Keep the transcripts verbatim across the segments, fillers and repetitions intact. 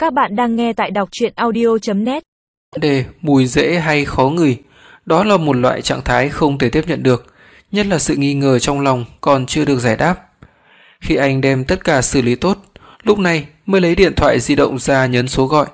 Các bạn đang nghe tại đọc truyện audio chấm net. Đề mùi rễ hay khó ngửi, đó là một loại trạng thái không thể tiếp nhận được, nhất là sự nghi ngờ trong lòng còn chưa được giải đáp. Khi anh đem tất cả xử lý tốt, lúc này mới lấy điện thoại di động ra nhấn số gọi.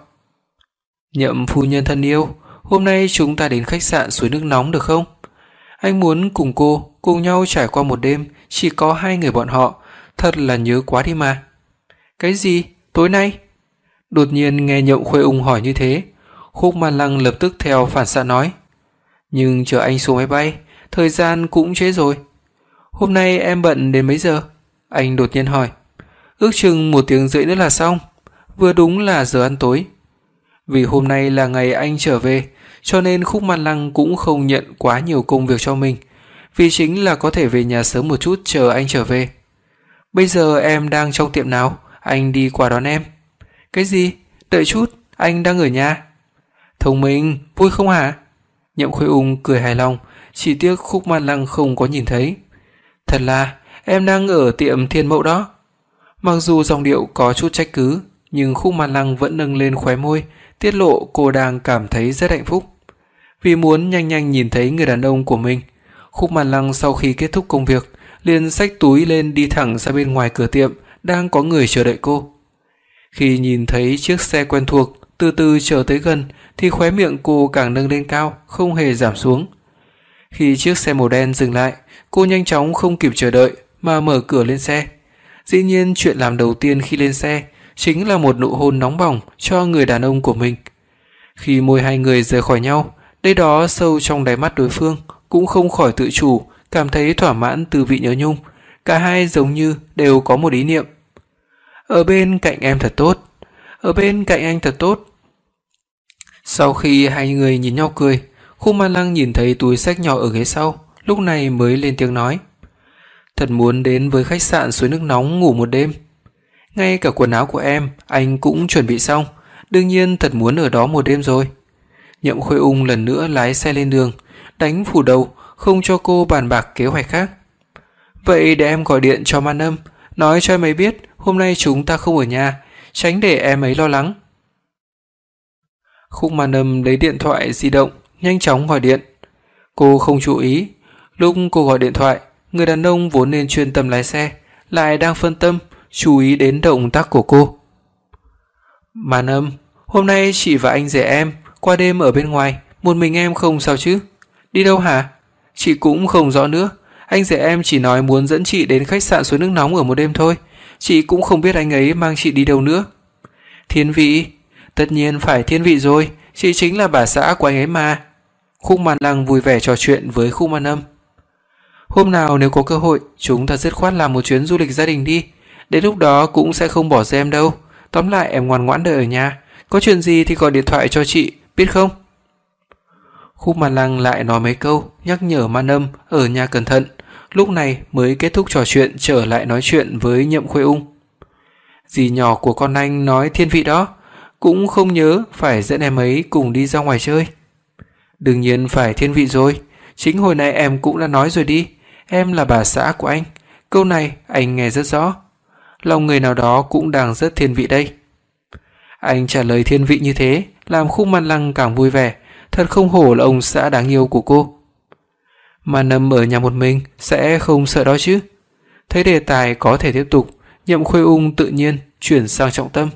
Nhậm phu nhân thân yêu, hôm nay chúng ta đến khách sạn suối nước nóng được không? Anh muốn cùng cô cùng nhau trải qua một đêm, chỉ có hai người bọn họ, thật là nhớ quá đi mà. Cái gì? Tối nay? Đột nhiên nghe Nhậm Khuê Ung hỏi như thế, Khúc Man Lăng lập tức theo phản xạ nói: "Nhưng chờ anh xuống máy bay, thời gian cũng trễ rồi." "Hôm nay em bận đến mấy giờ?" Anh đột nhiên hỏi. "Ước chừng một tiếng rưỡi nữa là xong, vừa đúng là giờ ăn tối." Vì hôm nay là ngày anh trở về, cho nên Khúc Man Lăng cũng không nhận quá nhiều công việc cho mình, vì chính là có thể về nhà sớm một chút chờ anh trở về. "Bây giờ em đang trong tiệm nào, anh đi qua đón em." "Cái gì? Đợi chút, anh đang ở nhà." "Thông minh, vui không hả?" Nhậm Khuê Ung cười hài lòng, chỉ tiếc Khúc Man Lăng không có nhìn thấy. "Thật là, em đang ở tiệm Thiên Mậu đó." Mặc dù giọng điệu có chút trách cứ, nhưng Khúc Man Lăng vẫn nâng lên khóe môi, tiết lộ cô đang cảm thấy rất hạnh phúc. Vì muốn nhanh nhanh nhìn thấy người đàn ông của mình, Khúc Man Lăng sau khi kết thúc công việc, liền xách túi lên đi thẳng ra bên ngoài cửa tiệm, đang có người chờ đợi cô. Khi nhìn thấy chiếc xe quen thuộc từ từ chờ tới gần thì khóe miệng cô càng nâng lên cao, không hề giảm xuống. Khi chiếc xe màu đen dừng lại, cô nhanh chóng không kịp chờ đợi mà mở cửa lên xe. Dĩ nhiên chuyện làm đầu tiên khi lên xe chính là một nụ hôn nóng bỏng cho người đàn ông của mình. Khi môi hai người rời khỏi nhau, đây đó sâu trong đáy mắt đối phương cũng không khỏi tự chủ cảm thấy thỏa mãn từ vị nhớ nhung. Cả hai giống như đều có một ý niệm: ở bên cạnh em thật tốt, ở bên cạnh anh thật tốt. Sau khi hai người nhìn nhau cười, Khúc Man Lăng nhìn thấy túi xách nhỏ ở ghế sau, lúc này mới lên tiếng nói: "Thật muốn đến với khách sạn suối nước nóng ngủ một đêm. Ngay cả quần áo của em anh cũng chuẩn bị xong, đương nhiên thật muốn ở đó một đêm rồi." Nhậm Khuê Ung lần nữa lái xe lên đường, đánh phủ đầu, không cho cô bàn bạc kế hoạch khác. "Vậy để em gọi điện cho Man Âm, nói cho em ấy biết hôm nay chúng ta không ở nhà, tránh để em ấy lo lắng." Khúc Man Âm lấy điện thoại di động, nhanh chóng gọi điện. Cô không chú ý, lúc cô gọi điện thoại, người đàn ông vốn nên chuyên tâm lái xe lại đang phân tâm chú ý đến động tác của cô. "Man Âm, hôm nay chị và anh rể em qua đêm ở bên ngoài, một mình em không sao chứ? Đi đâu hả? Chị cũng không rõ nữa, anh rể em chỉ nói muốn dẫn chị đến khách sạn suối nước nóng ở một đêm thôi, chị cũng không biết anh ấy mang chị đi đâu nữa." "Thiên Vị, tất nhiên phải Thiên Vị rồi, chị chính là bà xã của anh ấy mà." Khúc Man Lăng vui vẻ trò chuyện với Khúc Man Âm. "Hôm nào nếu có cơ hội, chúng ta dứt khoát làm một chuyến du lịch gia đình đi, đến lúc đó cũng sẽ không bỏ rơi em đâu. Tóm lại em ngoan ngoãn đợi ở nhà, có chuyện gì thì gọi điện thoại cho chị, biết không?" Khúc Man Lăng lại nói mấy câu nhắc nhở Man Âm ở nhà cẩn thận, lúc này mới kết thúc trò chuyện, trở lại nói chuyện với Nhậm Khuê Ung. "Dì nhỏ của con anh nói Thiên Vị đó, cũng không nhớ phải dẫn em ấy cùng đi ra ngoài chơi." "Đương nhiên phải Thiên Vị rồi, chính hồi nãy em cũng đã nói rồi đi, em là bà xã của anh, câu này anh nghe rất rõ. Lòng người nào đó cũng đang rất thiên vị đây." Anh trả lời thiên vị như thế làm Khúc Man Lăng càng vui vẻ, thật không hổ là ông xã đáng yêu của cô. "Man Âm ở nhà một mình sẽ không sợ đó chứ?" Thấy đề tài có thể tiếp tục, Nhậm Khuê Ung tự nhiên chuyển sang trọng tâm.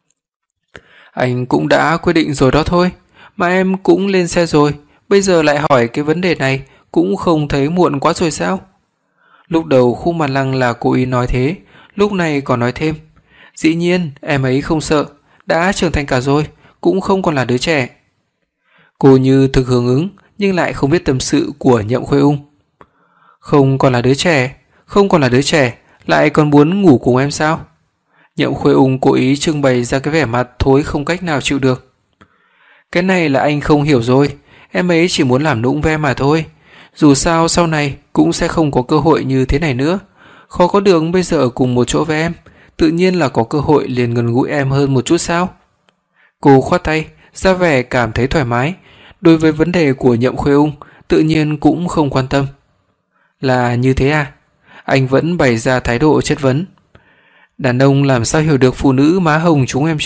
"Anh cũng đã quyết định rồi đó thôi, mà em cũng lên xe rồi, bây giờ lại hỏi cái vấn đề này cũng không thấy muộn quá rồi sao?" Lúc đầu Khúc Man Lăng là cố ý nói thế, lúc này còn nói thêm: "Dĩ nhiên em ấy không sợ, đã trưởng thành cả rồi, cũng không còn là đứa trẻ." Cô như thực hưởng ứng nhưng lại không biết tâm sự của Nhậm Khuê Ung. "Không còn là đứa trẻ, không còn là đứa trẻ, lại còn muốn ngủ cùng em sao?" Nhậm Khuê Ung cố ý trưng bày ra cái vẻ mặt thối không cách nào chịu được. "Cái này là anh không hiểu rồi, em ấy chỉ muốn làm nũng với em mà thôi. Dù sao sau này cũng sẽ không có cơ hội như thế này nữa, khó có được bây giờ ở cùng một chỗ với em, tự nhiên là có cơ hội liền gần gũi em hơn một chút sao?" Cô khoát tay, ra vẻ cảm thấy thoải mái, đối với vấn đề của Nhậm Khuê Ung tự nhiên cũng không quan tâm. "Là như thế à?" Anh vẫn bày ra thái độ chất vấn. "Đàn ông làm sao hiểu được phụ nữ má hồng chúng em chứ?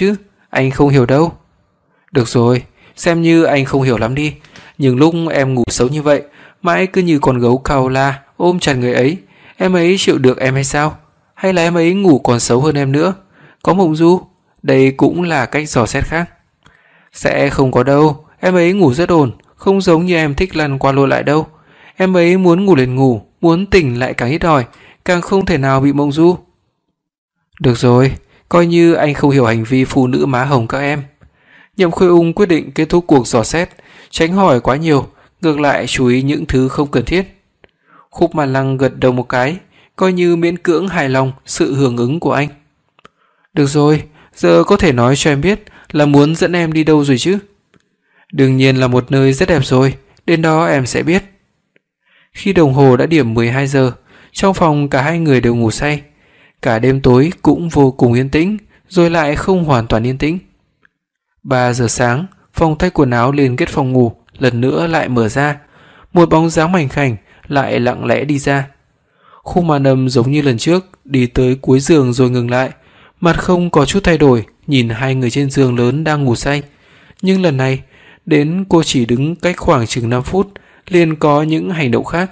Anh không hiểu đâu. Được rồi, xem như anh không hiểu lắm đi. Nhưng lúc em ngủ xấu như vậy, mãi cứ như con gấu cào la ôm chặt người ấy, em ấy chịu được em hay sao? Hay là em ấy ngủ còn xấu hơn em nữa? Có mộng du? Đây cũng là cách dò xét khác. Sẽ không có đâu, em ấy ngủ rất ổn, không giống như em thích lăn qua lộn lại đâu. Em ấy muốn ngủ liền ngủ, muốn tỉnh lại càng ít ỏi, càng không thể nào bị mộng du. Được rồi, coi như anh không hiểu hành vi phụ nữ má hồng các em. Nhậm Khôi Ung quyết định kết thúc cuộc dò xét, tránh hỏi quá nhiều, ngược lại chú ý những thứ không cần thiết. Khúc Màn Lăng gật đầu một cái, coi như miễn cưỡng hài lòng sự hưởng ứng của anh. Được rồi, giờ có thể nói cho em biết là muốn dẫn em đi đâu rồi chứ? Đương nhiên là một nơi rất đẹp rồi, đến đó em sẽ biết. Khi đồng hồ đã điểm mười hai giờ, trong phòng cả hai người đều ngủ say. Cả đêm tối cũng vô cùng yên tĩnh, rồi lại không hoàn toàn yên tĩnh. ba giờ sáng, phòng thay quần áo liên kết phòng ngủ lần nữa lại mở ra. Một bóng dáng mảnh khảnh lại lặng lẽ đi ra. Khúc Màn Âm giống như lần trước, đi tới cuối giường rồi ngừng lại, mặt không có chút thay đổi, nhìn hai người trên giường lớn đang ngủ say. Nhưng lần này, đến cô chỉ đứng cách khoảng chừng năm phút, liền có những hành động khác.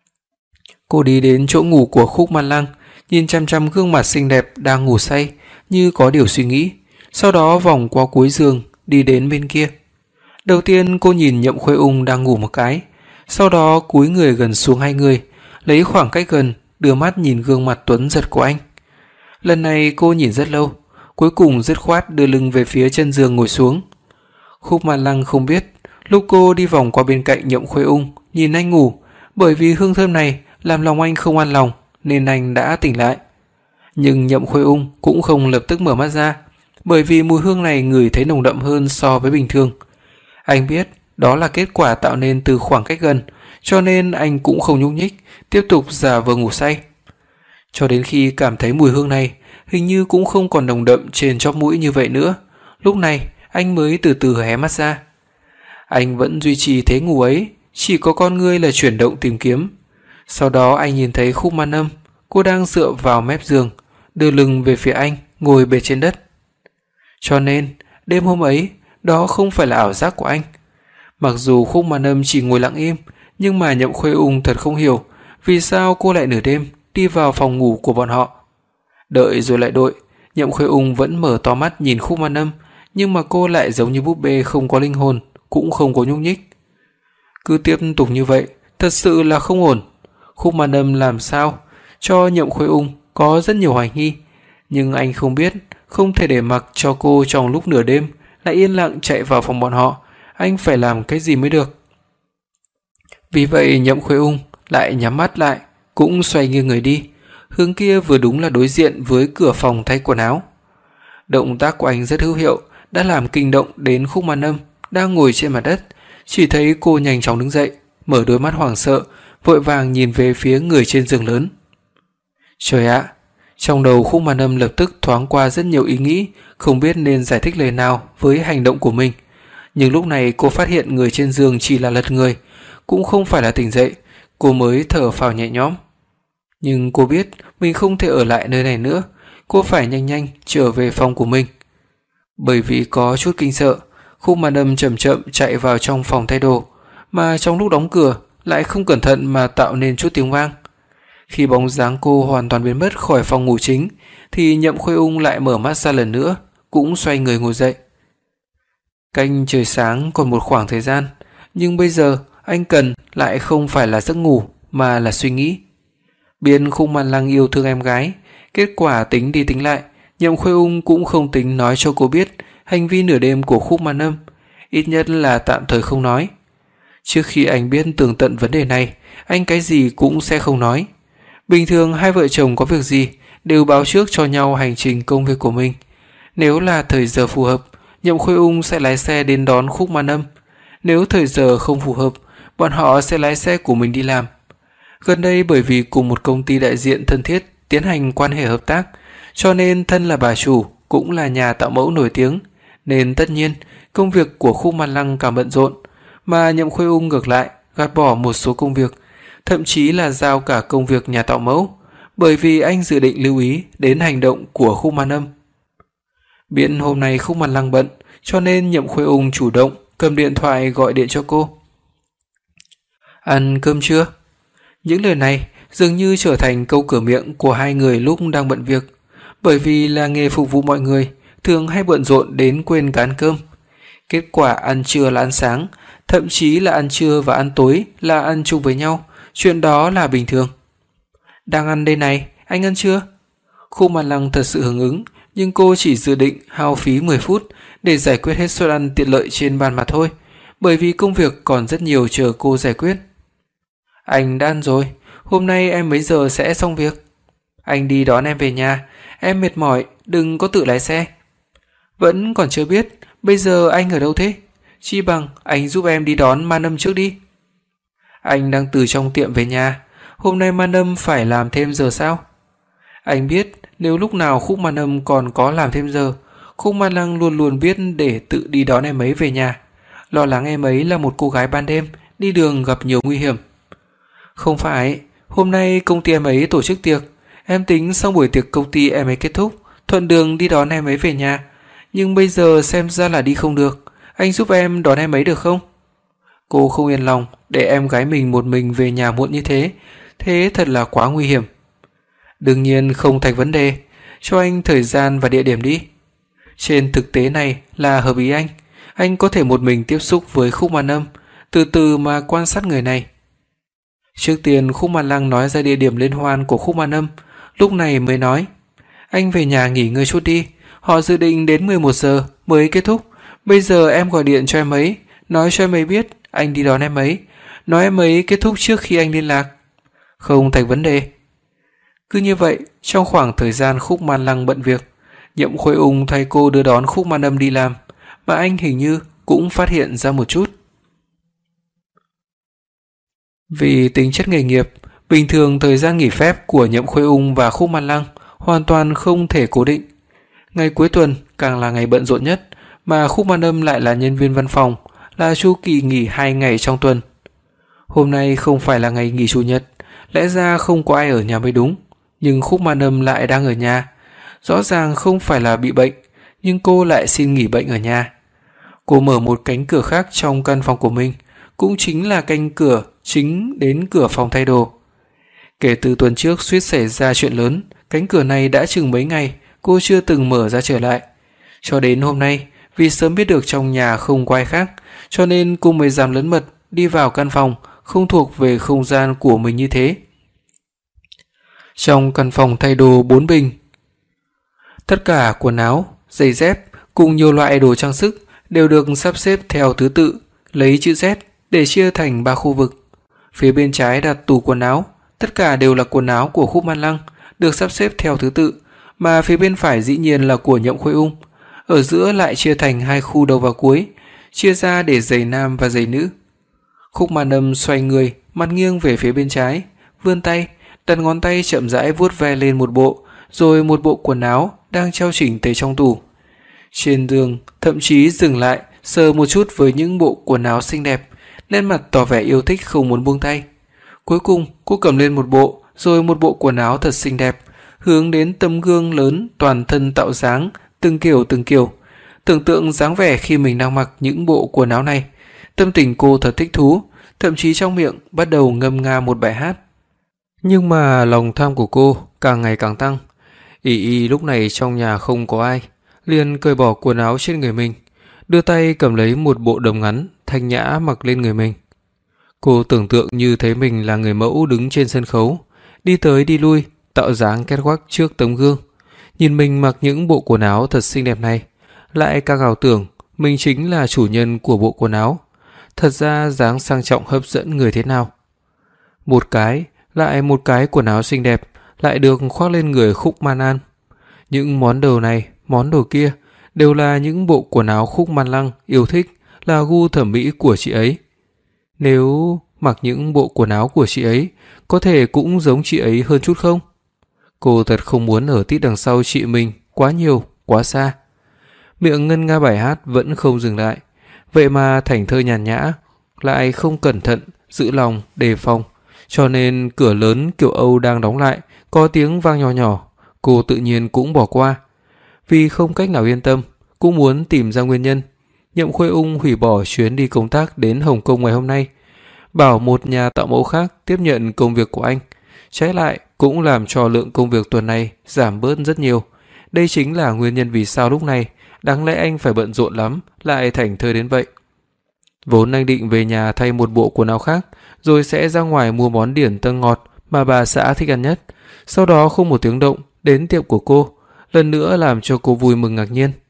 Cô đi đến chỗ ngủ của Khúc Màn Lăng, nhìn chăm chăm gương mặt xinh đẹp đang ngủ say, như có điều suy nghĩ, sau đó vòng qua cuối giường, đi đến bên kia. Đầu tiên cô nhìn Nhậm Khôi Ung đang ngủ một cái, sau đó cúi người gần xuống hai người, lấy khoảng cách gần, đưa mắt nhìn gương mặt tuấn giật của anh. Lần này cô nhìn rất lâu, cuối cùng dứt khoát đưa lưng về phía chân giường ngồi xuống. Khúc Màn Lăng không biết, lúc cô đi vòng qua bên cạnh Nhậm Khôi Ung, nhìn anh ngủ, bởi vì hương thơm này làm lòng anh không an lòng, nên anh đã tỉnh lại. Nhưng Nhậm Khôi Ung cũng không lập tức mở mắt ra, bởi vì mùi hương này ngửi thấy nồng đậm hơn so với bình thường. Anh biết đó là kết quả tạo nên từ khoảng cách gần, cho nên anh cũng không nhúc nhích, tiếp tục giả vờ ngủ say. Cho đến khi cảm thấy mùi hương này hình như cũng không còn nồng đậm trên chóp mũi như vậy nữa, lúc này anh mới từ từ hé mắt ra. Anh vẫn duy trì thế ngủ ấy, chỉ có con ngươi là chuyển động tìm kiếm. Sau đó anh nhìn thấy Khúc Màn Âm, cô đang dựa vào mép giường, đưa lưng về phía anh, ngồi bệt trên đất. Cho nên, đêm hôm ấy, đó không phải là ảo giác của anh. Mặc dù Khúc Màn Âm chỉ ngồi lặng im, nhưng mà Nhậm Khôi Ung thật không hiểu vì sao cô lại nửa đêm đi vào phòng ngủ của bọn họ. Đợi rồi lại đợi, Nhậm Khôi Ung vẫn mở to mắt nhìn Khúc Màn Âm, nhưng mà cô lại giống như búp bê không có linh hồn, cũng không có nhúc nhích. Cứ tiếp tục như vậy, thật sự là không ổn. Khúc Màn Âm làm sao cho Nhậm Khôi Ung có rất nhiều hoài nghi, nhưng anh không biết, không thể để mặc cho cô trong lúc nửa đêm lại yên lặng chạy vào phòng bọn họ, anh phải làm cái gì mới được. Vì vậy Nhậm Khôi Ung lại nhắm mắt lại, cũng xoay nghiêng người đi, hướng kia vừa đúng là đối diện với cửa phòng thay quần áo. Động tác của anh rất hữu hiệu, đã làm kinh động đến Khúc Màn Âm đang ngồi trên mặt đất. Chỉ thấy cô nhanh chóng đứng dậy, mở đôi mắt hoảng sợ, vội vàng nhìn về phía người trên giường lớn. Trời ạ! Trong đầu Khúc Màn Âm lập tức thoáng qua rất nhiều ý nghĩ, không biết nên giải thích lời nào với hành động của mình. Nhưng lúc này cô phát hiện người trên giường chỉ là lật người, cũng không phải là tỉnh dậy, cô mới thở phào nhẹ nhõm. Nhưng cô biết mình không thể ở lại nơi này nữa, cô phải nhanh nhanh trở về phòng của mình. Bởi vì có chút kinh sợ, Khúc Màn Âm chậm chậm chạy vào trong phòng thay đồ, mà trong lúc đóng cửa lại không cẩn thận mà tạo nên chút tiếng vang. Khi bóng dáng cô hoàn toàn biến mất khỏi phòng ngủ chính, thì Nhậm Khôi Ung lại mở mắt ra lần nữa, cũng xoay người ngồi dậy. Canh trời sáng còn một khoảng thời gian, nhưng bây giờ anh cần lại không phải là giấc ngủ mà là suy nghĩ. Biết Khúc Màn Lăng yêu thương em gái, kết quả tính đi tính lại, Nhậm Khôi Ung cũng không tính nói cho cô biết hành vi nửa đêm của Khúc Màn Âm, ít nhất là tạm thời không nói. Trước khi anh biết tường tận vấn đề này, anh cái gì cũng sẽ không nói. Bình thường hai vợ chồng có việc gì đều báo trước cho nhau hành trình công việc của mình. Nếu là thời giờ phù hợp, Nhậm Khôi Ung sẽ lái xe đến đón Khúc Màn Âm. Nếu thời giờ không phù hợp, bọn họ sẽ lái xe của mình đi làm. Gần đây bởi vì cùng một công ty đại diện thân thiết tiến hành quan hệ hợp tác, cho nên thân là bà chủ cũng là nhà tạo mẫu nổi tiếng, nên tất nhiên công việc của Khúc Màn Lăng càng bận rộn, mà Nhậm Khôi Ung ngược lại gạt bỏ một số công việc, thậm chí là giao cả công việc nhà tạo mẫu, bởi vì anh dự định lưu ý đến hành động của Khúc Màn Âm. Biết hôm nay Khúc Mạn Lăng bận, cho nên Nhậm Khôi Ung chủ động cầm điện thoại gọi điện cho cô. Ăn cơm chưa? Những lời này dường như trở thành câu cửa miệng của hai người lúc đang bận việc, bởi vì là nghề phục vụ mọi người, thường hay bận rộn đến quên cả ăn cơm. Kết quả ăn trưa là ăn sáng, thậm chí là ăn trưa và ăn tối là ăn chung với nhau, chuyện đó là bình thường. Đang ăn đây này, anh ăn chưa? Khúc Mạn Lăng thật sự hứng ứng, nhưng cô chỉ dự định hao phí mười phút để giải quyết hết suất ăn tiện lợi trên bàn mà thôi, bởi vì công việc còn rất nhiều chờ cô giải quyết. Anh đã ăn rồi, hôm nay em mấy giờ sẽ xong việc? Anh đi đón em về nhà, em mệt mỏi, đừng có tự lái xe. Vẫn còn chưa biết, bây giờ anh ở đâu thế? Chi bằng anh giúp em đi đón Man Âm trước đi. Anh đang từ trong tiệm về nhà, hôm nay Man Âm phải làm thêm giờ sao? Anh biết nếu lúc nào Khúc Mạn Âm còn có làm thêm giờ, Khúc Mạn Lăng luôn luôn biết để tự đi đón em ấy về nhà, lo lắng em ấy là một cô gái ban đêm, đi đường gặp nhiều nguy hiểm. Không phải, hôm nay công ty em ấy tổ chức tiệc, em tính xong buổi tiệc công ty em ấy kết thúc, thuận đường đi đón em ấy về nhà, nhưng bây giờ xem ra là đi không được, anh giúp em đón em ấy được không? Cô không yên lòng để em gái mình một mình về nhà muộn như thế, thế thật là quá nguy hiểm. Đương nhiên không thành vấn đề, cho anh thời gian và địa điểm đi. Trên thực tế này là hợp ý anh, anh có thể một mình tiếp xúc với Khúc Mạn Âm, từ từ mà quan sát người này. Trước tiên Khúc Mạn Lăng nói ra địa điểm liên hoan của Khúc Mạn Âm, lúc này mới nói: "Anh về nhà nghỉ ngơi chút đi, họ dự định đến mười một giờ mới kết thúc, bây giờ em gọi điện cho em ấy, nói cho em ấy biết anh đi đón em ấy, nói em ấy kết thúc trước khi anh liên lạc." Không thành vấn đề. Cứ như vậy, trong khoảng thời gian Khúc Mạn Lăng bận việc, Nhậm Khôi Ung thay cô đưa đón Khúc Mạn Âm đi làm, mà anh hình như cũng phát hiện ra một chút. Vì tính chất nghề nghiệp, bình thường thời gian nghỉ phép của Nhậm Khôi Ung và Khúc Mạn Lăng hoàn toàn không thể cố định. Ngày cuối tuần càng là ngày bận rộn nhất, mà Khúc Mạn Âm lại là nhân viên văn phòng, là chu kỳ nghỉ hai ngày trong tuần. Hôm nay không phải là ngày nghỉ chủ nhật, lẽ ra không có ai ở nhà mới đúng, nhưng Khúc Mạn Âm lại đang ở nhà. Rõ ràng không phải là bị bệnh, nhưng cô lại xin nghỉ bệnh ở nhà. Cô mở một cánh cửa khác trong căn phòng của mình, cũng chính là cánh cửa chính đến cửa phòng thay đồ. Kể từ tuần trước suýt xảy ra chuyện lớn, cánh cửa này đã chừng mấy ngày cô chưa từng mở ra trở lại. Cho đến hôm nay, vì sớm biết được trong nhà không có ai khác, cho nên cô mới dám lớn mật đi vào căn phòng không thuộc về không gian của mình như thế. Trong căn phòng thay đồ bốn bình, tất cả quần áo, giày dép cùng nhiều loại đồ trang sức đều được sắp xếp theo thứ tự, lấy chữ Z để chia thành ba khu vực. Phía bên trái đặt tủ quần áo, tất cả đều là quần áo của Khúc Mạn Lăng, được sắp xếp theo thứ tự, mà phía bên phải dĩ nhiên là của Nhậm Khôi Ung. Ở giữa lại chia thành hai khu đầu và cuối, chia ra để giày nam và giày nữ. Khúc Mạn Âm xoay người, mặt nghiêng về phía bên trái, vươn tay, đặt ngón tay chậm rãi vuốt ve lên một bộ, rồi một bộ quần áo đang treo chỉnh tề trong tủ. Trên giường thậm chí dừng lại sờ một chút với những bộ quần áo xinh đẹp, nét mặt tỏ vẻ yêu thích không muốn buông tay. Cuối cùng cô cầm lên một bộ, rồi một bộ quần áo thật xinh đẹp, hướng đến tấm gương lớn toàn thân tạo dáng từng kiểu từng kiểu. Tưởng tượng dáng vẻ khi mình đang mặc những bộ quần áo này, tâm tình cô thật thích thú, thậm chí trong miệng bắt đầu ngâm nga một bài hát. Nhưng mà lòng tham của cô càng ngày càng tăng. Ỷ y lúc này trong nhà không có ai, liền cởi bỏ quần áo trên người mình, đưa tay cầm lấy một bộ đầm ngắn thanh nhã mặc lên người mình. Cô tưởng tượng như thấy mình là người mẫu đứng trên sân khấu, đi tới đi lui, tạo dáng két quắc trước tấm gương. Nhìn mình mặc những bộ quần áo thật xinh đẹp này, lại càng ảo tưởng mình chính là chủ nhân của bộ quần áo. Thật ra dáng sang trọng hấp dẫn người thế nào. Một cái, lại một cái quần áo xinh đẹp lại được khoác lên người Khúc Mạn An. Những món đồ này, món đồ kia đều là những bộ quần áo Khúc Mạn Lăng yêu thích, là gu thẩm mỹ của chị ấy. Nếu mặc những bộ quần áo của chị ấy, có thể cũng giống chị ấy hơn chút không? Cô thật không muốn ở tít đằng sau chị mình quá nhiều, quá xa. Miệng ngân nga bài hát vẫn không dừng lại, vậy mà thành thơ nhàn nhã, lại không cẩn thận, giữ lòng, đề phòng. Cho nên cửa lớn kiểu Âu đang đóng lại, có tiếng vang nhỏ nhỏ, cô tự nhiên cũng bỏ qua. Vì không cách nào yên tâm, cũng muốn tìm ra nguyên nhân, Nhậm Khuê Ung hủy bỏ chuyến đi công tác đến Hồng Kông ngày hôm nay, bảo một nhà tạo mẫu khác tiếp nhận công việc của anh. Trái lại cũng làm cho lượng công việc tuần này giảm bớt rất nhiều. Đây chính là nguyên nhân vì sao lúc này đáng lẽ anh phải bận rộn lắm lại thảnh thơi đến vậy. Vốn anh định về nhà thay một bộ quần áo khác, rồi sẽ ra ngoài mua món điển tân ngọt mà bà xã thích ăn nhất. Sau đó không một tiếng động đến tiệm của cô, lần nữa làm cho cô vui mừng ngạc nhiên.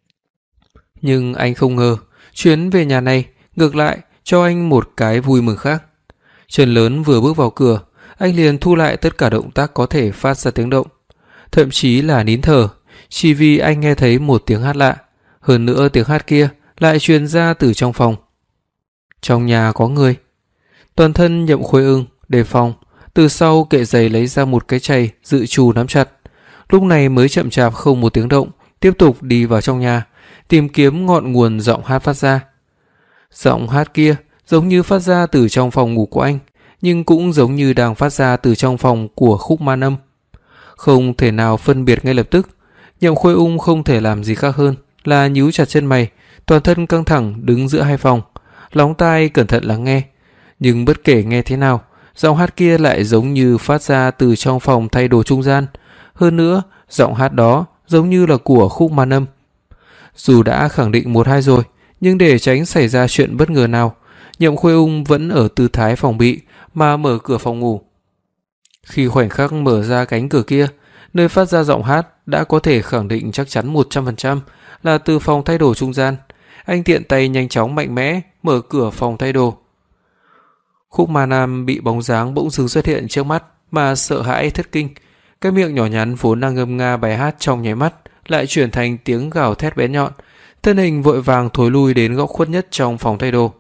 Nhưng anh không ngờ, chuyến về nhà này ngược lại cho anh một cái vui mừng khác. Trần Lớn vừa bước vào cửa, anh liền thu lại tất cả động tác có thể phát ra tiếng động, thậm chí là nín thở, chỉ vì anh nghe thấy một tiếng hát lạ. Hơn nữa tiếng hát kia lại truyền ra từ trong phòng. Trong nhà có người. Toàn thân Nhậm Khuê Ung đề phòng, từ sau kệ giày lấy ra một cái chày dự trù nắm chặt. Lúc này mới chậm chạp không một tiếng động, tiếp tục đi vào trong nhà, tìm kiếm ngọn nguồn giọng hát phát ra. Giọng hát kia giống như phát ra từ trong phòng ngủ của anh, nhưng cũng giống như đang phát ra từ trong phòng của Khúc Man Âm. Không thể nào phân biệt ngay lập tức, Nhậm Khuê Ung không thể làm gì khác hơn là nhíu chặt chân mày, toàn thân căng thẳng đứng giữa hai phòng, lóng tai cẩn thận lắng nghe. Nhưng bất kể nghe thế nào, giọng hát kia lại giống như phát ra từ trong phòng thay đồ trung gian. Hơn nữa, giọng hát đó giống như là của Khúc Man Âm. Dù đã khẳng định một hai rồi, nhưng để tránh xảy ra chuyện bất ngờ nào, Nhậm Khuê Ung vẫn ở tư thái phòng bị mà mở cửa phòng ngủ. Khi khoảnh khắc mở ra cánh cửa kia, nơi phát ra giọng hát đã có thể khẳng định chắc chắn một trăm phần trăm là từ phòng thay đồ trung gian. Anh tiện tay nhanh chóng mạnh mẽ mở cửa phòng thay đồ. Khúc Ma Nam bị bóng dáng bỗng dưng xuất hiện trước mắt mà sợ hãi thất kinh. Cái miệng nhỏ nhắn vốn đang ngâm nga bài hát trong nháy mắt lại chuyển thành tiếng gào thét bén nhọn. Thân hình vội vàng thối lui đến góc khuất nhất trong phòng thay đồ.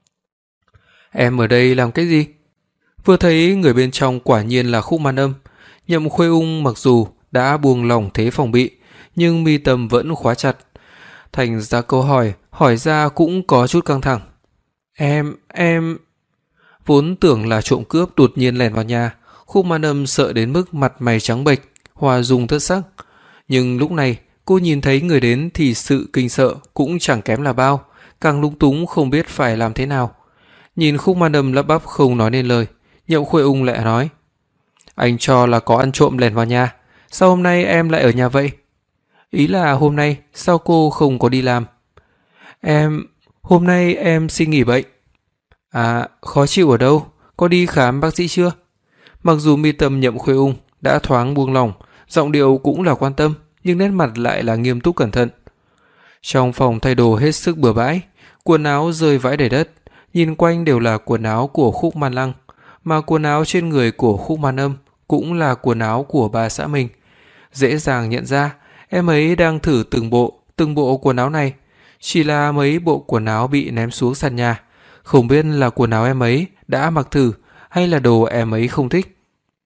Em ở đây làm cái gì? Vừa thấy người bên trong quả nhiên là Khúc Man Âm, Nhậm Khuê Ung mặc dù đã buông lỏng thế phòng bị, nhưng mi tâm vẫn khóa chặt. Thành ra câu hỏi hỏi ra cũng có chút căng thẳng. Em, em... Vốn tưởng là trộm cướp đột nhiên lẻn vào nhà, Khúc Man Âm sợ đến mức mặt mày trắng bệch, hoa dung thất sắc. Nhưng lúc này cô nhìn thấy người đến thì sự kinh sợ cũng chẳng kém là bao, càng lúng túng không biết phải làm thế nào. Nhìn Khúc Man Âm lắp bắp không nói nên lời, Nhậm Khuê Ung lại nói: Anh cho là có ăn trộm lẻn vào nhà, sao hôm nay em lại ở nhà vậy? Ý là hôm nay sao cô không có đi làm? Em... hôm nay em xin nghỉ bệnh. À, khó chịu ở đâu? Có đi khám bác sĩ chưa? Mặc dù mi tâm Nhậm Khuê Ung đã thoáng buông lỏng, giọng điệu cũng là quan tâm, nhưng nét mặt lại là nghiêm túc cẩn thận. Trong phòng thay đồ hết sức bừa bãi, quần áo rơi vãi đầy đất, nhìn quanh đều là quần áo của Khúc Man Lăng, mà quần áo trên người của Khúc Man Âm cũng là quần áo của bà xã mình. Dễ dàng nhận ra, em ấy đang thử từng bộ, từng bộ quần áo này. Chỉ là mấy bộ quần áo bị ném xuống sàn nhà, không biết là quần áo em ấy đã mặc thử hay là đồ em ấy không thích.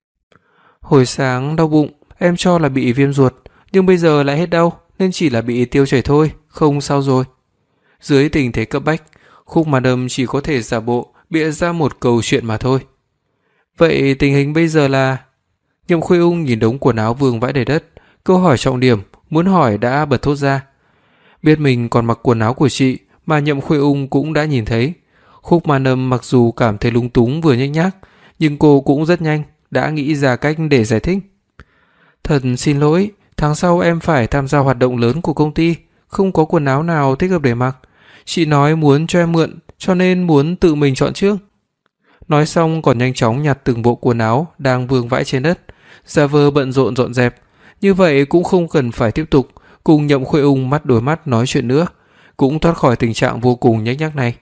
Hồi sáng đau bụng, em cho là bị viêm ruột, nhưng bây giờ lại hết đau nên chỉ là bị tiêu chảy thôi, không sao rồi. Dưới tình thế cấp bách, Khúc Man Âm chỉ có thể giả bộ bịa ra một câu chuyện mà thôi. Vậy tình hình bây giờ là... Nhậm Khuê Ung nhìn đống quần áo vương vãi đầy đất, câu hỏi trọng điểm muốn hỏi đã bật thốt ra. Biết mình còn mặc quần áo của chị mà Nhậm Khuê Ung cũng đã nhìn thấy. Khúc Man Âm mặc dù cảm thấy lung túng vừa nhếch nhác, nhưng cô cũng rất nhanh đã nghĩ ra cách để giải thích. Thật xin lỗi, tháng sau em phải tham gia hoạt động lớn của công ty, không có quần áo nào thích hợp để mặc. Chị nói muốn cho em mượn, cho nên muốn tự mình chọn trước. Nói xong còn nhanh chóng nhặt từng bộ quần áo đang vương vãi trên đất, giả vờ bận rộn dọn dẹp. Như vậy cũng không cần phải tiếp tục cùng Nhậm Khuê Ung mắt đối mắt nói chuyện nữa, cũng thoát khỏi tình trạng vô cùng nhếch nhác này.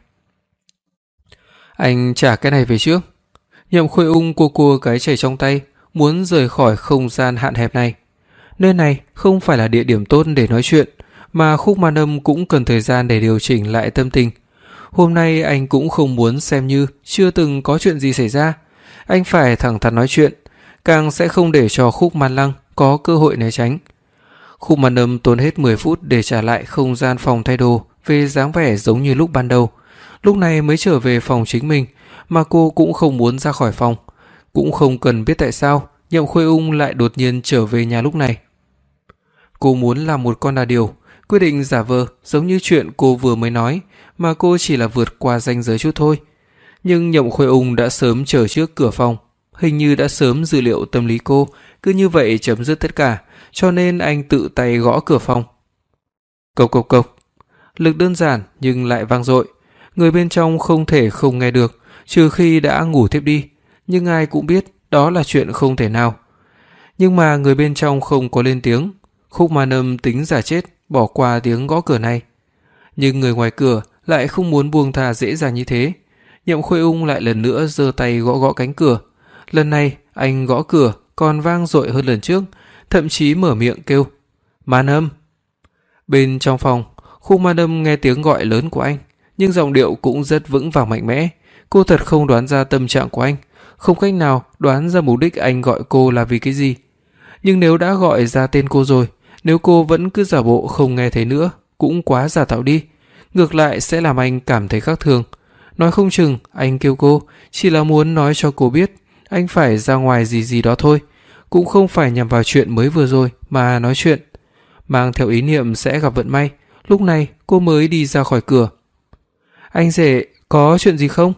Anh trả cái này về trước. Nhậm Khuê Ung cua cua cái chày trong tay, muốn rời khỏi không gian hạn hẹp này. Nơi này không phải là địa điểm tốt để nói chuyện, mà Khúc Man Âm cũng cần thời gian để điều chỉnh lại tâm tình. Hôm nay anh cũng không muốn xem như chưa từng có chuyện gì xảy ra. Anh phải thẳng thắn nói chuyện, càng sẽ không để cho Khúc Man Lăng có cơ hội né tránh. Khúc Man Âm tốn hết mười phút để trả lại không gian phòng thay đồ về dáng vẻ giống như lúc ban đầu. Lúc này mới trở về phòng chính mình, mà cô cũng không muốn ra khỏi phòng. Cũng không cần biết tại sao Nhậm Khuê Ung lại đột nhiên trở về nhà lúc này. cô muốn làm một con đà điểu, quyết định giả vờ giống như chuyện cô vừa mới nói, mà cô chỉ là vượt qua ranh giới chút thôi. Nhưng Nhậm Khôi Ung đã sớm chờ trước cửa phòng, hình như đã sớm dự liệu tâm lý cô, cứ như vậy chấm dứt tất cả, cho nên anh tự tay gõ cửa phòng. Cộc cộc cộc, lực đơn giản nhưng lại vang dội, người bên trong không thể không nghe được, trừ khi đã ngủ thiếp đi, nhưng ai cũng biết đó là chuyện không thể nào. Nhưng mà người bên trong không có lên tiếng, Khúc Man Âm tính giả chết bỏ qua tiếng gõ cửa này. Nhưng người ngoài cửa lại không muốn buông tha dễ dàng như thế. Nhậm Khôi Ung lại lần nữa giơ tay gõ gõ cánh cửa. Lần này anh gõ cửa còn vang dội hơn lần trước, thậm chí mở miệng kêu Man Âm. Bên trong phòng, Khúc Man Âm nghe tiếng gọi lớn của anh, nhưng giọng điệu cũng rất vững vàng mạnh mẽ. Cô thật không đoán ra tâm trạng của anh, không cách nào đoán ra mục đích anh gọi cô là vì cái gì. Nhưng nếu đã gọi ra tên cô rồi, nếu cô vẫn cứ giả bộ không nghe thấy nữa, cũng quá giả tạo đi, ngược lại sẽ làm anh cảm thấy khác thường. Nói không chừng anh kêu cô chỉ là muốn nói cho cô biết anh phải ra ngoài gì gì đó thôi, cũng không phải nhằm vào chuyện mới vừa rồi mà nói chuyện. Mang theo ý niệm sẽ gặp vận may, lúc này cô mới đi ra khỏi cửa. Anh rể, có chuyện gì không?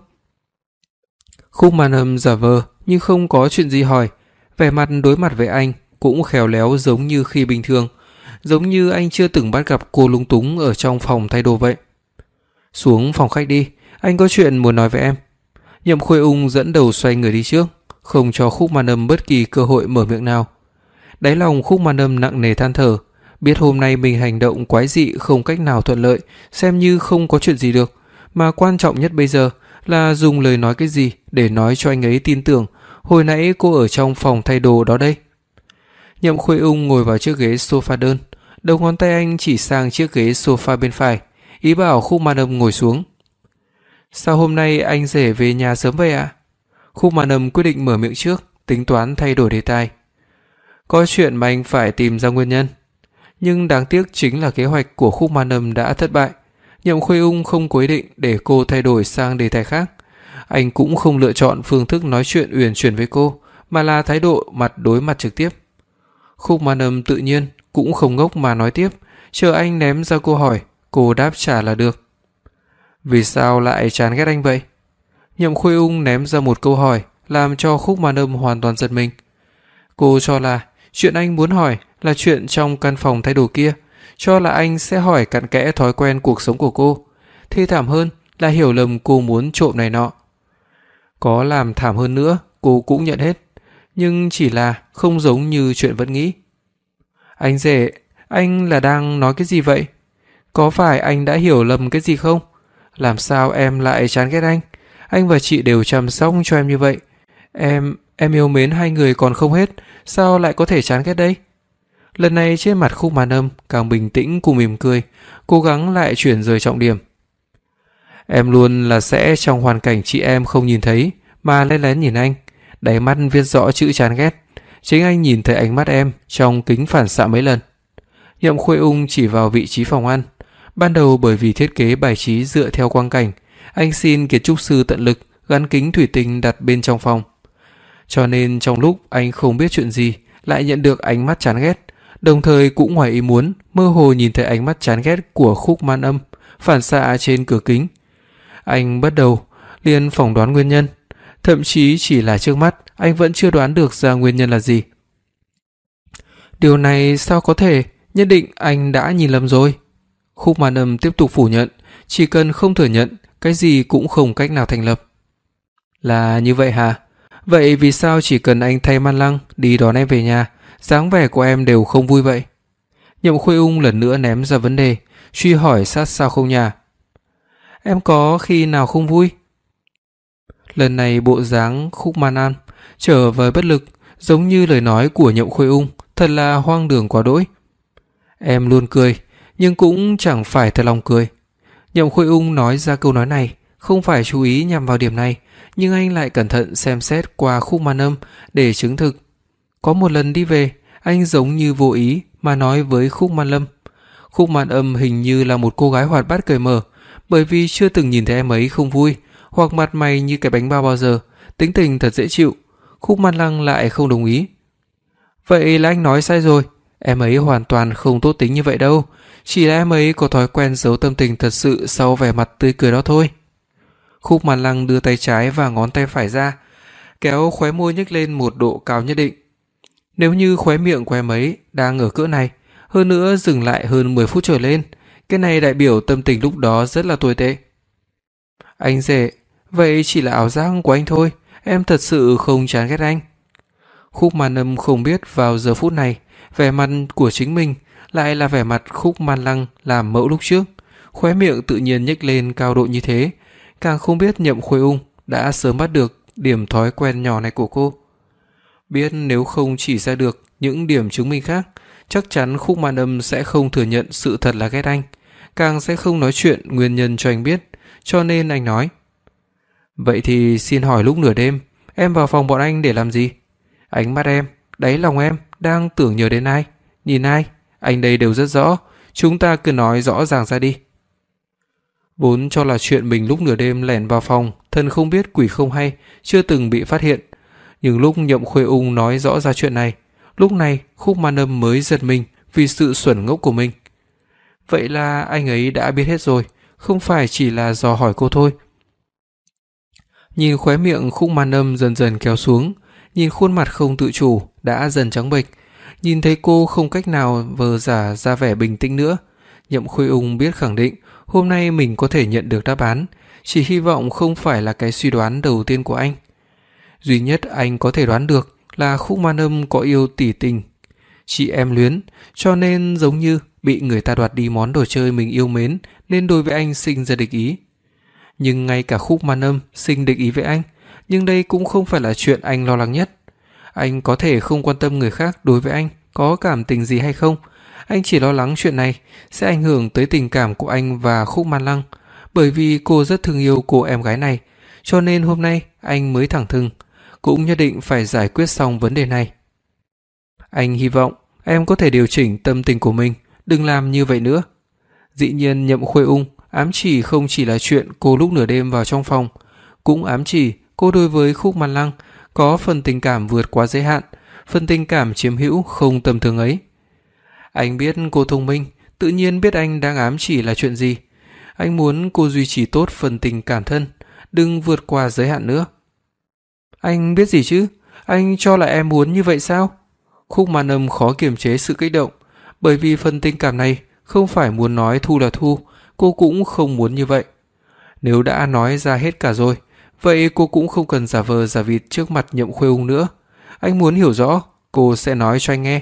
Khúc Man Âm giả vờ nhưng không có chuyện gì hỏi, vẻ mặt đối mặt với anh cũng khéo léo giống như khi bình thường, giống như anh chưa từng bắt gặp cô lúng túng ở trong phòng thay đồ vậy. Xuống phòng khách đi, anh có chuyện muốn nói với em. Nhậm Khôi Ung dẫn đầu xoay người đi trước, không cho Khúc Man Âm bất kỳ cơ hội mở miệng nào. Đáy lòng Khúc Man Âm nặng nề than thở, biết hôm nay mình hành động quái dị không cách nào thuận lợi, xem như không có chuyện gì được, mà quan trọng nhất bây giờ là dùng lời nói cái gì để nói cho anh ấy tin tưởng hồi nãy cô ở trong phòng thay đồ đó đây. Nhậm Khôi Ung ngồi vào chiếc ghế sofa đơn, đầu ngón tay anh chỉ sang chiếc ghế sofa bên phải, ý bảo Khúc Man Âm ngồi xuống. Sao hôm nay anh rể về nhà sớm vậy ạ? Khúc Man Âm quyết định mở miệng trước, tính toán thay đổi đề tài. Có chuyện mà anh phải tìm ra nguyên nhân. Nhưng đáng tiếc chính là kế hoạch của Khúc Man Âm đã thất bại. Nhậm Khôi Ung không quyết định để cô thay đổi sang đề tài khác. Anh cũng không lựa chọn phương thức nói chuyện uyển chuyển với cô, mà là thái độ mặt đối mặt trực tiếp. Khúc Man Âm tự nhiên cũng không ngốc mà nói tiếp, chờ anh ném ra câu hỏi, cô đáp trả là được. Vì sao lại chán ghét anh vậy? Nhậm Khôi Ung ném ra một câu hỏi làm cho Khúc Man Âm hoàn toàn giật mình. Cô cho là chuyện anh muốn hỏi là chuyện trong căn phòng thay đồ kia, cho là anh sẽ hỏi cặn kẽ thói quen cuộc sống của cô. Thê thảm hơn là hiểu lầm cô muốn trộm này nọ. Có làm thảm hơn nữa, cô cũng nhận hết, nhưng chỉ là không giống như chuyện vẫn nghĩ. Anh rể, anh là đang nói cái gì vậy? Có phải anh đã hiểu lầm cái gì không? Làm sao em lại chán ghét anh? Anh và chị đều chăm sóc cho em như vậy. Em, em yêu mến hai người còn không hết, sao lại có thể chán ghét đây? Lần này trên mặt Khúc Man Âm càng bình tĩnh cùng mỉm cười, cố gắng lại chuyển rời trọng điểm. Em luôn là sẽ trong hoàn cảnh chị em không nhìn thấy mà lén lén nhìn anh, đáy mắt viết rõ chữ chán ghét. Chính anh nhìn thấy ánh mắt em trong kính phản xạ mấy lần. Nhậm Khôi Ung chỉ vào vị trí phòng ăn. Ban đầu bởi vì thiết kế bài trí dựa theo quang cảnh, anh xin kiến trúc sư tận lực gắn kính thủy tinh đặt bên trong phòng. Cho nên trong lúc anh không biết chuyện gì lại nhận được ánh mắt chán ghét, đồng thời cũng ngoài ý muốn mơ hồ nhìn thấy ánh mắt chán ghét của Khúc Man Âm phản xạ trên cửa kính. Anh bắt đầu liền phỏng đoán nguyên nhân, thậm chí chỉ là trước mắt anh vẫn chưa đoán được ra nguyên nhân là gì. Điều này sao có thể, nhất định anh đã nhìn lầm rồi. Khúc Man Âm tiếp tục phủ nhận, chỉ cần không thừa nhận, cái gì cũng không cách nào thành lập. Là như vậy hả? Vậy vì sao chỉ cần anh thay Man Lăng đi đón em về nhà, dáng vẻ của em đều không vui vậy? Nhậm Khôi Ung lần nữa ném ra vấn đề, truy hỏi sát sao không nhà. Em có khi nào không vui? Lần này bộ dáng Khúc Man An trở về bất lực, giống như lời nói của Nhậm Khôi Ung thật là hoang đường quá đỗi. Em luôn cười, nhưng cũng chẳng phải thật lòng cười. Nhậm Khôi Ung nói ra câu nói này không phải chú ý nhằm vào điểm này, nhưng anh lại cẩn thận xem xét qua Khúc Man Âm để chứng thực. Có một lần đi về, anh giống như vô ý mà nói với Khúc Man Lâm. Khúc Man Âm hình như là một cô gái hoạt bát cởi mở, bởi vì chưa từng nhìn thấy em ấy không vui hoặc mặt mày như cái bánh bao bao giờ, tính tình thật dễ chịu. Khúc Man Lăng lại không đồng ý. Vậy là anh nói sai rồi, Em ấy hoàn toàn không tốt tính như vậy đâu, chỉ là em ấy có thói quen giấu tâm tình thật sự sau vẻ mặt tươi cười đó thôi. Khúc Màn Lăng đưa tay trái và ngón tay phải ra, kéo khóe môi nhếch lên một độ cao nhất định. Nếu như khóe miệng của em ấy đang ở cỡ này, hơn nữa dừng lại hơn mười phút trở lên, cái này đại biểu tâm tình lúc đó rất là tồi tệ. Anh rể, vậy chỉ là ảo giác của anh thôi, em thật sự không chán ghét anh. Khúc Màn Âm không biết vào giờ phút này, vẻ mặt của chính mình lại là vẻ mặt Khúc Màn Lăng làm mẫu lúc trước, khóe miệng tự nhiên nhếch lên cao độ như thế, càng không biết Nhậm Khuê Ung đã sớm bắt được điểm thói quen nhỏ này của cô. Biết nếu không chỉ ra được những điểm chứng minh khác, chắc chắn Khúc Màn Âm sẽ không thừa nhận sự thật là ghét anh, càng sẽ không nói chuyện nguyên nhân cho anh biết, cho nên anh nói: "Vậy thì xin hỏi lúc nửa đêm, em vào phòng bọn anh để làm gì? Ánh mắt em, đáy lòng em đang tưởng nhớ đến ai? Nhìn ai? Anh đây đều rất rõ, chúng ta cứ nói rõ ràng ra đi." Vốn cho là chuyện mình lúc nửa đêm lẻn vào phòng, thần không biết quỷ không hay, chưa từng bị phát hiện. Nhưng lúc Nhậm Khuê Ung nói rõ ra chuyện này, lúc này Khúc Màn Âm mới giật mình vì sự xuẩn ngốc của mình. Vậy là anh ấy đã biết hết rồi, không phải chỉ là dò hỏi cô thôi. Nhìn khóe miệng Khúc Màn Âm dần dần kéo xuống, nhìn khuôn mặt không tự chủ đã dần trắng bệch, nhìn thấy cô không cách nào vờ giả ra vẻ bình tĩnh nữa, Nhậm Khuê Ung biết khẳng định hôm nay mình có thể nhận được đáp án, chỉ hy vọng không phải là cái suy đoán đầu tiên của anh. Duy nhất anh có thể đoán được là Khúc Màn Âm có yêu tỷ tình, chị em luyến, cho nên giống như bị người ta đoạt đi món đồ chơi mình yêu mến nên đối với anh sinh ra địch ý. Nhưng ngay cả Khúc Màn Âm sinh địch ý với anh, nhưng đây cũng không phải là chuyện anh lo lắng nhất. Anh có thể không quan tâm người khác đối với anh có cảm tình gì hay không, anh chỉ lo lắng chuyện này sẽ ảnh hưởng tới tình cảm của anh và Khúc Màn Lăng, bởi vì cô rất thương yêu cô em gái này, cho nên hôm nay anh mới thẳng thừng, cũng nhất định phải giải quyết xong vấn đề này. Anh hy vọng em có thể điều chỉnh tâm tình của mình, đừng làm như vậy nữa. Dĩ nhiên Nhậm Khuê Ung ám chỉ không chỉ là chuyện cô lúc nửa đêm vào trong phòng, cũng ám chỉ cô đối với Khúc Màn Lăng có phần tình cảm vượt quá giới hạn, phần tình cảm chiếm hữu không tầm thường ấy. Anh biết cô thông minh, tự nhiên biết anh đang ám chỉ là chuyện gì. Anh muốn cô duy trì tốt phần tình cảm thân, đừng vượt qua giới hạn nữa. Anh biết gì chứ? Anh cho là em muốn như vậy sao? Khúc Màn Âm khó kiềm chế sự kích động, bởi vì phần tình cảm này không phải muốn nói thu là thu, cô cũng không muốn như vậy. Nếu đã nói ra hết cả rồi, vậy cô cũng không cần giả vờ giả vịt trước mặt Nhậm Khuê Ung nữa. Anh muốn hiểu rõ, cô sẽ nói cho anh nghe.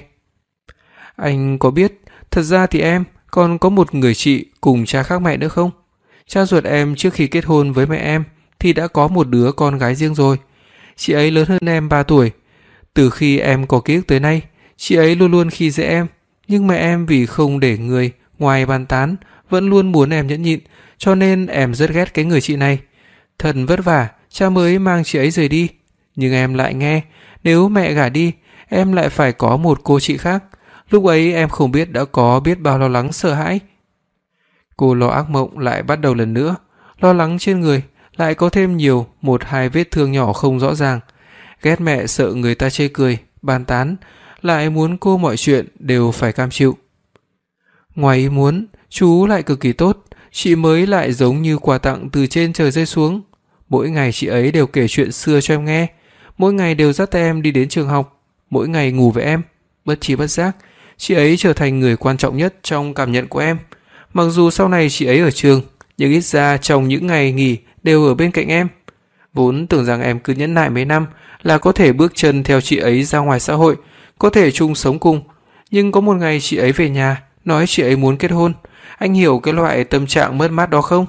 Anh có biết, thật ra thì em còn có một người chị cùng cha khác mẹ nữa không? Cha ruột em trước khi kết hôn với mẹ em thì đã có một đứa con gái riêng rồi. Chị ấy lớn hơn em ba tuổi. Từ khi em có ký ức tới nay, chị ấy luôn luôn khi dễ em, nhưng mẹ em vì không để người ngoài bàn tán vẫn luôn muốn em nhẫn nhịn, cho nên em rất ghét cái người chị này. Thật vất vả cha mới mang chị ấy rời đi, nhưng em lại nghe nếu mẹ gả đi, em lại phải có một cô chị khác. Lúc ấy em không biết đã có biết bao lo lắng sợ hãi. Cô lo ác mộng lại bắt đầu lần nữa, lo lắng trên người lại có thêm nhiều một hai vết thương nhỏ không rõ ràng. Ghét mẹ sợ người ta chê cười, bàn tán, lại muốn cô mọi chuyện đều phải cam chịu. Ngoài ý muốn, chú lại cực kỳ tốt, chị mới lại giống như quà tặng từ trên trời rơi xuống. Mỗi ngày chị ấy đều kể chuyện xưa cho em nghe, mỗi ngày đều dắt tay em đi đến trường học, mỗi ngày ngủ với em. Bất chi bất giác, chị ấy trở thành người quan trọng nhất trong cảm nhận của em. Mặc dù sau này chị ấy ở trường, nhưng ít ra trong những ngày nghỉ đều ở bên cạnh em. Vốn tưởng rằng em cứ nhẫn nại mấy năm là có thể bước chân theo chị ấy ra ngoài xã hội, có thể chung sống cùng. Nhưng có một ngày chị ấy về nhà, nói chị ấy muốn kết hôn. Anh hiểu cái loại tâm trạng mất mát đó không?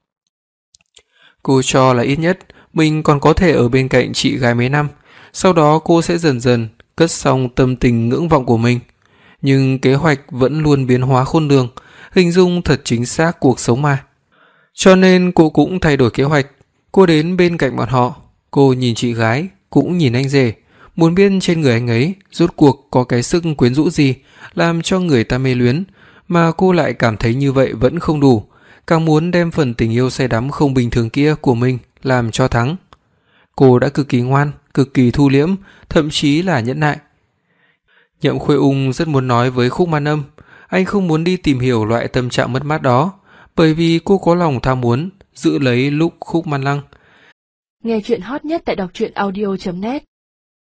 Cô cho là ít nhất mình còn có thể ở bên cạnh chị gái mấy năm, sau đó cô sẽ dần dần cất xong tâm tình ngưỡng vọng của mình. Nhưng kế hoạch vẫn luôn biến hóa khôn lường, hình dung thật chính xác cuộc sống mà. Cho nên cô cũng thay đổi kế hoạch. Cô đến bên cạnh bọn họ, cô nhìn chị gái, cũng nhìn anh rể, muốn biết trên người anh ấy rốt cuộc có cái sức quyến rũ gì làm cho người ta mê luyến, mà cô lại cảm thấy như vậy vẫn không đủ, càng muốn đem phần tình yêu say đắm không bình thường kia của mình làm cho thắng. Cô đã cực kỳ ngoan, cực kỳ thu liễm, thậm chí là nhẫn nại. Nhậm Khuê Ung rất muốn nói với Khúc Man Âm, anh không muốn đi tìm hiểu loại tâm trạng mất mát đó, bởi vì cô có lòng tham muốn giữ lấy lúc Khúc Man Lăng. Nghe chuyện hot nhất tại đọc truyện audio chấm net